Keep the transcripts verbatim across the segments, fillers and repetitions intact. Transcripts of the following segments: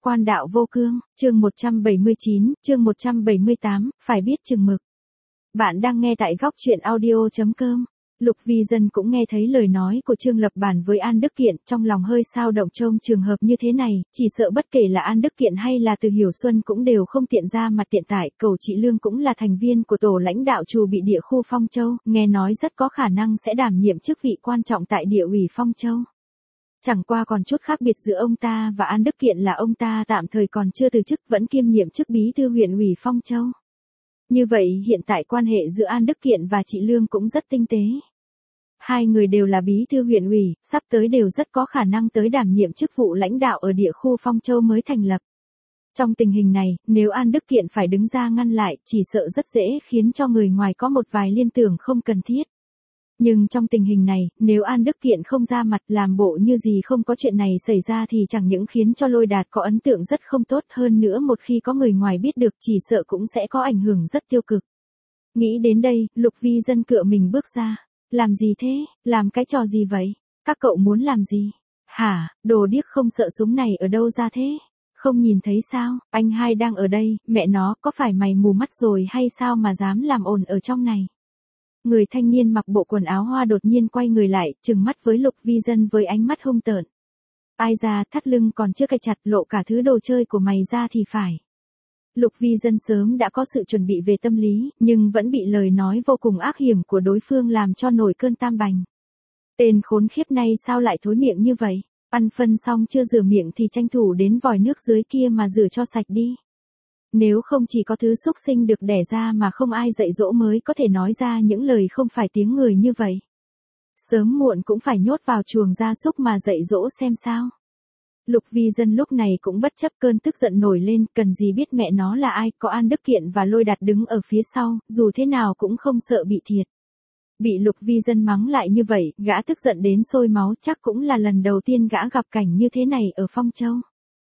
Quan đạo vô cương, chương một trăm bảy mươi chín, chương một trăm bảy mươi tám, phải biết chừng mực. Bạn đang nghe tại góc truyện audio chấm com. Lục Vi Dân cũng nghe thấy lời nói của Trương Lập Bản với An Đức Kiện, trong lòng hơi xao động trông trường hợp như thế này, chỉ sợ bất kể là An Đức Kiện hay là Từ Hiểu Xuân cũng đều không tiện ra mặt tiện tại, Cẩu Trị Lương cũng là thành viên của tổ lãnh đạo Trù Bị địa khu Phong Châu, nghe nói rất có khả năng sẽ đảm nhiệm chức vị quan trọng tại địa ủy Phong Châu. Chẳng qua còn chút khác biệt giữa ông ta và An Đức Kiện là ông ta tạm thời còn chưa từ chức vẫn kiêm nhiệm chức bí thư huyện ủy Phong Châu. Như vậy hiện tại quan hệ giữa An Đức Kiện và chị Lương cũng rất tinh tế. Hai người đều là bí thư huyện ủy, sắp tới đều rất có khả năng tới đảm nhiệm chức vụ lãnh đạo ở địa khu Phong Châu mới thành lập. Trong tình hình này, nếu An Đức Kiện phải đứng ra ngăn lại, chỉ sợ rất dễ khiến cho người ngoài có một vài liên tưởng không cần thiết. Nhưng trong tình hình này, nếu An Đức Kiện không ra mặt làm bộ như gì không có chuyện này xảy ra thì chẳng những khiến cho Lôi Đạt có ấn tượng rất không tốt, hơn nữa một khi có người ngoài biết được chỉ sợ cũng sẽ có ảnh hưởng rất tiêu cực. Nghĩ đến đây, Lục Vi Dân cựa mình bước ra. Làm gì thế, làm cái trò gì vậy? Các cậu muốn làm gì? Hả, đồ điếc không sợ súng này ở đâu ra thế? Không nhìn thấy sao, anh hai đang ở đây, mẹ nó, có phải mày mù mắt rồi hay sao mà dám làm ồn ở trong này? Người thanh niên mặc bộ quần áo hoa đột nhiên quay người lại, trừng mắt với Lục Vi Dân với ánh mắt hung tợn. Ai ra, thắt lưng còn chưa cài chặt, lộ cả thứ đồ chơi của mày ra thì phải. Lục Vi Dân sớm đã có sự chuẩn bị về tâm lý, nhưng vẫn bị lời nói vô cùng ác hiểm của đối phương làm cho nổi cơn tam bành. Tên khốn khiếp này sao lại thối miệng như vậy? Ăn phân xong chưa rửa miệng thì tranh thủ đến vòi nước dưới kia mà rửa cho sạch đi. Nếu không chỉ có thứ xúc sinh được đẻ ra mà không ai dạy dỗ mới có thể nói ra những lời không phải tiếng người như vậy. Sớm muộn cũng phải nhốt vào chuồng gia súc mà dạy dỗ xem sao. Lục Vi Dân lúc này cũng bất chấp cơn tức giận nổi lên, cần gì biết mẹ nó là ai, có An Đức Kiện và Lôi Đạt đứng ở phía sau, dù thế nào cũng không sợ bị thiệt. Bị Lục Vi Dân mắng lại như vậy, gã tức giận đến sôi máu, chắc cũng là lần đầu tiên gã gặp cảnh như thế này ở Phong Châu.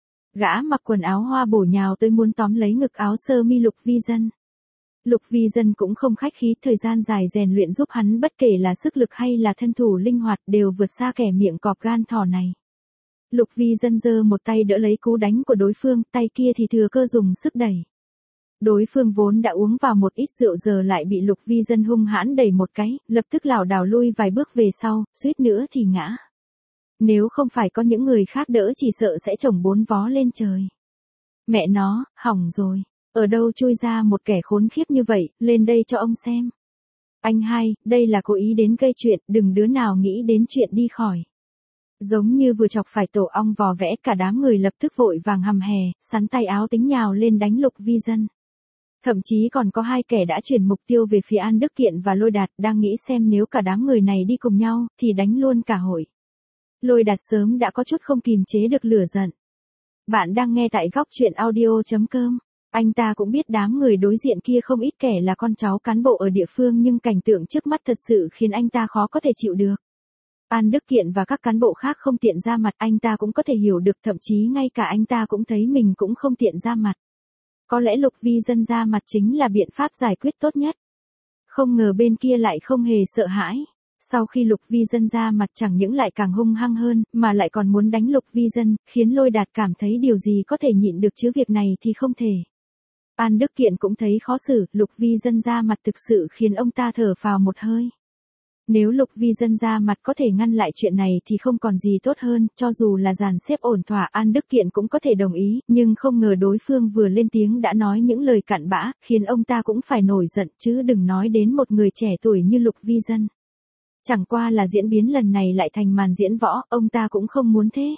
Gã mặc quần áo hoa bổ nhào tới muốn tóm lấy ngực áo sơ mi Lục Vi Dân. Lục Vi Dân cũng không khách khí, thời gian dài rèn luyện giúp hắn bất kể là sức lực hay là thân thủ linh hoạt đều vượt xa kẻ miệng cọp gan thỏ này. Lục Vi Dân giơ một tay đỡ lấy cú đánh của đối phương, tay kia thì thừa cơ dùng sức đẩy. Đối phương vốn đã uống vào một ít rượu giờ lại bị Lục Vi Dân hung hãn đẩy một cái, lập tức lảo đảo lui vài bước về sau, suýt nữa thì ngã. Nếu không phải có những người khác đỡ chỉ sợ sẽ chổng bốn vó lên trời. Mẹ nó, hỏng rồi, ở đâu chui ra một kẻ khốn khiếp như vậy, lên đây cho ông xem. Anh hai, đây là cố ý đến gây chuyện, đừng đứa nào nghĩ đến chuyện đi khỏi. Giống như vừa chọc phải tổ ong vò vẽ, cả đám người lập tức vội vàng hầm hè, sắn tay áo tính nhào lên đánh Lục Vi Dân. Thậm chí còn có hai kẻ đã chuyển mục tiêu về phía An Đức Kiện và Lôi Đạt, đang nghĩ xem nếu cả đám người này đi cùng nhau, thì đánh luôn cả hội. Lôi Đạt sớm đã có chút không kìm chế được lửa giận. Bạn đang nghe tại góc truyện audio chấm com. Anh ta cũng biết đám người đối diện kia không ít kẻ là con cháu cán bộ ở địa phương, nhưng cảnh tượng trước mắt thật sự khiến anh ta khó có thể chịu được. An Đức Kiện và các cán bộ khác không tiện ra mặt anh ta cũng có thể hiểu được, thậm chí ngay cả anh ta cũng thấy mình cũng không tiện ra mặt. Có lẽ Lục Vi Dân ra mặt chính là biện pháp giải quyết tốt nhất. Không ngờ bên kia lại không hề sợ hãi. Sau khi Lục Vi Dân ra mặt chẳng những lại càng hung hăng hơn, mà lại còn muốn đánh Lục Vi Dân, khiến Lôi Đạt cảm thấy điều gì có thể nhịn được chứ việc này thì không thể. An Đức Kiện cũng thấy khó xử, Lục Vi Dân ra mặt thực sự khiến ông ta thở phào một hơi. Nếu Lục Vi Dân ra mặt có thể ngăn lại chuyện này thì không còn gì tốt hơn, cho dù là dàn xếp ổn thỏa An Đức Kiện cũng có thể đồng ý, nhưng không ngờ đối phương vừa lên tiếng đã nói những lời cặn bã, khiến ông ta cũng phải nổi giận, chứ đừng nói đến một người trẻ tuổi như Lục Vi Dân. Chẳng qua là diễn biến lần này lại thành màn diễn võ, ông ta cũng không muốn thế.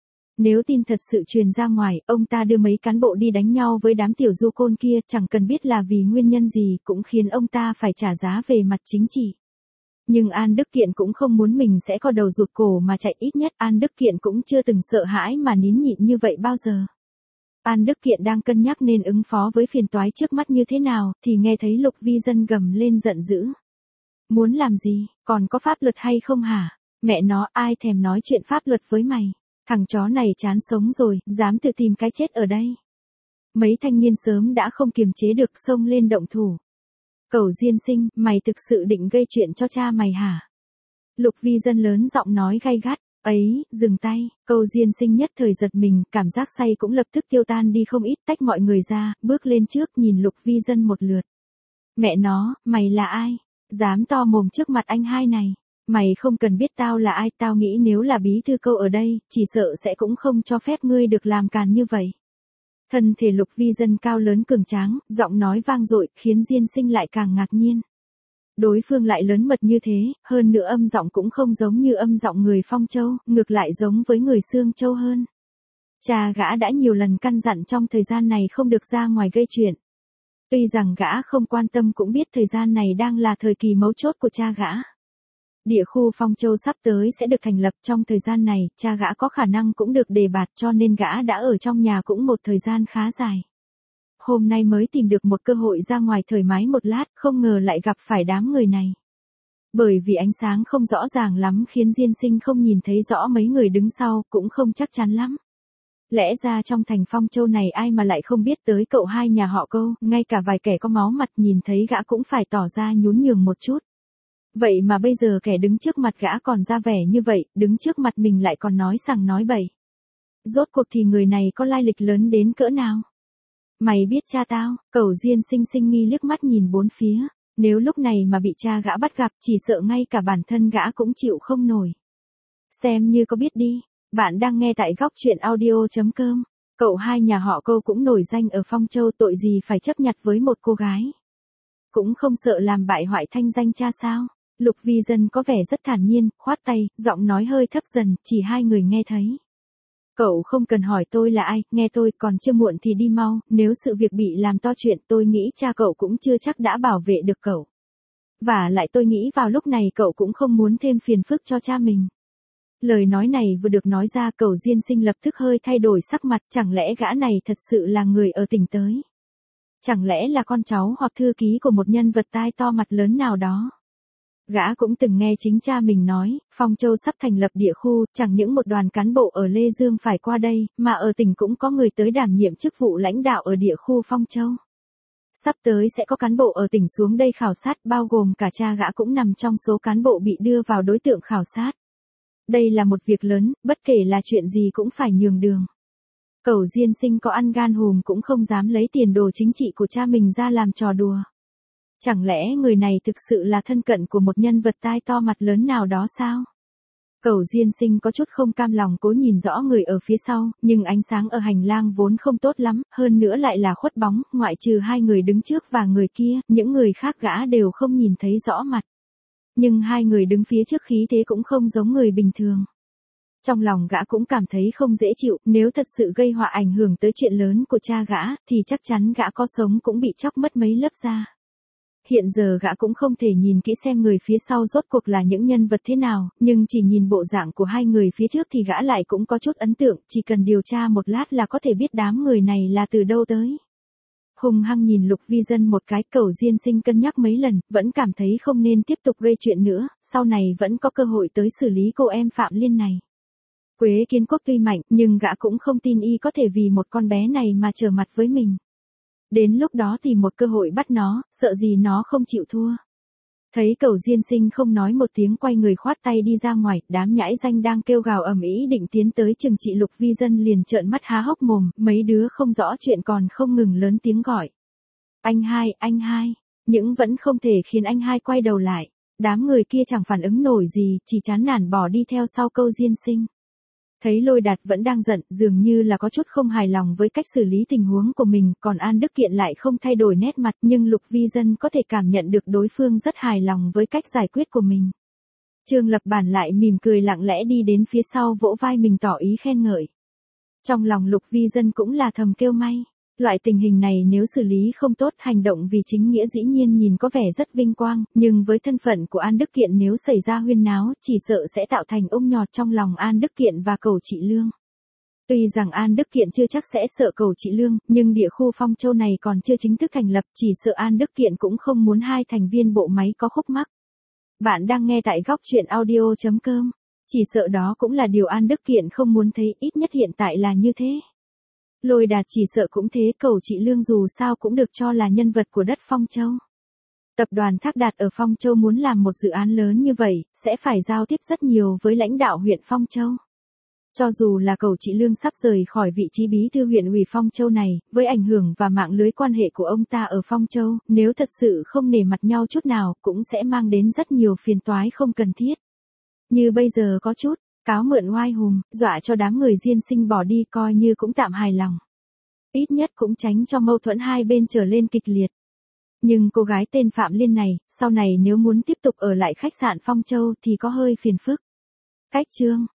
Nếu tin thật sự truyền ra ngoài, ông ta đưa mấy cán bộ đi đánh nhau với đám tiểu du côn kia, chẳng cần biết là vì nguyên nhân gì, cũng khiến ông ta phải trả giá về mặt chính trị. Nhưng An Đức Kiện cũng không muốn mình sẽ có đầu rụt cổ mà chạy, ít nhất An Đức Kiện cũng chưa từng sợ hãi mà nín nhịn như vậy bao giờ. An Đức Kiện đang cân nhắc nên ứng phó với phiền toái trước mắt như thế nào, thì nghe thấy Lục Vi Dân gầm lên giận dữ. Muốn làm gì, còn có pháp luật hay không hả? Mẹ nó, ai thèm nói chuyện pháp luật với mày? Thằng chó này chán sống rồi, dám tự tìm cái chết ở đây. Mấy thanh niên sớm đã không kiềm chế được xông lên động thủ. Cẩu Diên Sinh, mày thực sự định gây chuyện cho cha mày hả? Lục Vi Dân lớn giọng nói gay gắt. Ấy, dừng tay, câu Diên Sinh nhất thời giật mình, cảm giác say cũng lập tức tiêu tan đi không ít, tách mọi người ra, bước lên trước nhìn Lục Vi Dân một lượt. Mẹ nó, mày là ai? Dám to mồm trước mặt anh hai này. Mày không cần biết tao là ai, tao nghĩ nếu là bí thư câu ở đây, chỉ sợ sẽ cũng không cho phép ngươi được làm càn như vậy. Thân thể Lục Vi Dân cao lớn cường tráng, giọng nói vang dội, khiến Diên Sinh lại càng ngạc nhiên. Đối phương lại lớn mật như thế, hơn nữa âm giọng cũng không giống như âm giọng người Phong Châu, ngược lại giống với người Sương Châu hơn. Cha gã đã nhiều lần căn dặn trong thời gian này không được ra ngoài gây chuyện. Tuy rằng gã không quan tâm cũng biết thời gian này đang là thời kỳ mấu chốt của cha gã. Địa khu Phong Châu sắp tới sẽ được thành lập, trong thời gian này, cha gã có khả năng cũng được đề bạt, cho nên gã đã ở trong nhà cũng một thời gian khá dài. Hôm nay mới tìm được một cơ hội ra ngoài thoải mái một lát, không ngờ lại gặp phải đám người này. Bởi vì ánh sáng không rõ ràng lắm khiến Diên Sinh không nhìn thấy rõ mấy người đứng sau, cũng không chắc chắn lắm. Lẽ ra trong thành Phong Châu này ai mà lại không biết tới cậu hai nhà họ Câu, ngay cả vài kẻ có máu mặt nhìn thấy gã cũng phải tỏ ra nhún nhường một chút. Vậy mà bây giờ kẻ đứng trước mặt gã còn ra vẻ như vậy, đứng trước mặt mình lại còn nói sằng nói bậy. Rốt cuộc thì người này có lai lịch lớn đến cỡ nào? Mày biết cha tao? Cẩu Diên Sinh sinh nghi liếc mắt nhìn bốn phía. Nếu lúc này mà bị cha gã bắt gặp, chỉ sợ ngay cả bản thân gã cũng chịu không nổi. Xem như có biết đi. Bạn đang nghe tại góc truyện audio chấm com. Cậu hai nhà họ Câu cũng nổi danh ở Phong Châu, tội gì phải chấp nhặt với một cô gái. Cũng không sợ làm bại hoại thanh danh cha sao? Lục Vi Dân có vẻ rất thản nhiên, khoát tay, giọng nói hơi thấp dần, chỉ hai người nghe thấy. Cậu không cần hỏi tôi là ai, nghe tôi, còn chưa muộn thì đi mau, nếu sự việc bị làm to chuyện tôi nghĩ cha cậu cũng chưa chắc đã bảo vệ được cậu. Và lại tôi nghĩ vào lúc này cậu cũng không muốn thêm phiền phức cho cha mình. Lời nói này vừa được nói ra, Cẩu Diên Sinh lập tức hơi thay đổi sắc mặt, chẳng lẽ gã này thật sự là người ở tỉnh tới? Chẳng lẽ là con cháu hoặc thư ký của một nhân vật tai to mặt lớn nào đó? Gã cũng từng nghe chính cha mình nói, Phong Châu sắp thành lập địa khu, chẳng những một đoàn cán bộ ở Lê Dương phải qua đây, mà ở tỉnh cũng có người tới đảm nhiệm chức vụ lãnh đạo ở địa khu Phong Châu. Sắp tới sẽ có cán bộ ở tỉnh xuống đây khảo sát, bao gồm cả cha gã cũng nằm trong số cán bộ bị đưa vào đối tượng khảo sát. Đây là một việc lớn, bất kể là chuyện gì cũng phải nhường đường. Cẩu Diên Sinh có ăn gan hùm cũng không dám lấy tiền đồ chính trị của cha mình ra làm trò đùa. Chẳng lẽ người này thực sự là thân cận của một nhân vật tai to mặt lớn nào đó sao? Cẩu Diên Sinh có chút không cam lòng cố nhìn rõ người ở phía sau, nhưng ánh sáng ở hành lang vốn không tốt lắm, hơn nữa lại là khuất bóng, ngoại trừ hai người đứng trước và người kia, những người khác gã đều không nhìn thấy rõ mặt. Nhưng hai người đứng phía trước khí thế cũng không giống người bình thường. Trong lòng gã cũng cảm thấy không dễ chịu, nếu thật sự gây họa ảnh hưởng tới chuyện lớn của cha gã, thì chắc chắn gã có sống cũng bị chóc mất mấy lớp da. Hiện giờ gã cũng không thể nhìn kỹ xem người phía sau rốt cuộc là những nhân vật thế nào, nhưng chỉ nhìn bộ dạng của hai người phía trước thì gã lại cũng có chút ấn tượng, chỉ cần điều tra một lát là có thể biết đám người này là từ đâu tới. Hùng hăng nhìn Lục Vi Dân một cái, Cẩu Diên Sinh cân nhắc mấy lần, vẫn cảm thấy không nên tiếp tục gây chuyện nữa, sau này vẫn có cơ hội tới xử lý cô em Phạm Liên này. Quế Kiến Quốc tuy mạnh, nhưng gã cũng không tin y có thể vì một con bé này mà trở mặt với mình. Đến lúc đó tìm một cơ hội bắt nó, sợ gì nó không chịu thua. Thấy Cẩu Diên Sinh không nói một tiếng, quay người khoát tay đi ra ngoài, đám nhãi danh đang kêu gào ầm ĩ định tiến tới chừng trị Lục Vi Dân liền trợn mắt há hốc mồm, mấy đứa không rõ chuyện còn không ngừng lớn tiếng gọi. Anh hai, anh hai, nhưng vẫn không thể khiến anh hai quay đầu lại. Đám người kia chẳng phản ứng nổi gì, chỉ chán nản bỏ đi theo sau Cẩu Diên Sinh. Thấy Lôi Đạt vẫn đang giận, dường như là có chút không hài lòng với cách xử lý tình huống của mình, còn An Đức Kiện lại không thay đổi nét mặt, nhưng Lục Vi Dân có thể cảm nhận được đối phương rất hài lòng với cách giải quyết của mình. Trương Lập Bản lại mỉm cười lặng lẽ đi đến phía sau vỗ vai mình tỏ ý khen ngợi. Trong lòng Lục Vi Dân cũng là thầm kêu may. Loại tình hình này nếu xử lý không tốt, hành động vì chính nghĩa dĩ nhiên nhìn có vẻ rất vinh quang, nhưng với thân phận của An Đức Kiện nếu xảy ra huyên náo, chỉ sợ sẽ tạo thành ung nhọt trong lòng An Đức Kiện và Cẩu Trị Lương. Tuy rằng An Đức Kiện chưa chắc sẽ sợ Cẩu Trị Lương, nhưng địa khu Phong Châu này còn chưa chính thức thành lập, chỉ sợ An Đức Kiện cũng không muốn hai thành viên bộ máy có khúc mắc. Bạn đang nghe tại góc truyện audio chấm com. Chỉ sợ đó cũng là điều An Đức Kiện không muốn thấy, ít nhất hiện tại là như thế. Lôi Đạt chỉ sợ cũng thế, Cẩu Trị Lương dù sao cũng được cho là nhân vật của đất Phong Châu. Tập đoàn Thác Đạt ở Phong Châu muốn làm một dự án lớn như vậy, sẽ phải giao tiếp rất nhiều với lãnh đạo huyện Phong Châu. Cho dù là cậu chị Lương sắp rời khỏi vị trí bí thư huyện ủy Phong Châu này, với ảnh hưởng và mạng lưới quan hệ của ông ta ở Phong Châu, nếu thật sự không nể mặt nhau chút nào, cũng sẽ mang đến rất nhiều phiền toái không cần thiết. Như bây giờ có chút, cáo mượn oai hùng, dọa cho đám người diên sinh bỏ đi coi như cũng tạm hài lòng. Ít nhất cũng tránh cho mâu thuẫn hai bên trở lên kịch liệt. Nhưng cô gái tên Phạm Liên này, sau này nếu muốn tiếp tục ở lại khách sạn Phong Châu thì có hơi phiền phức. Cách chương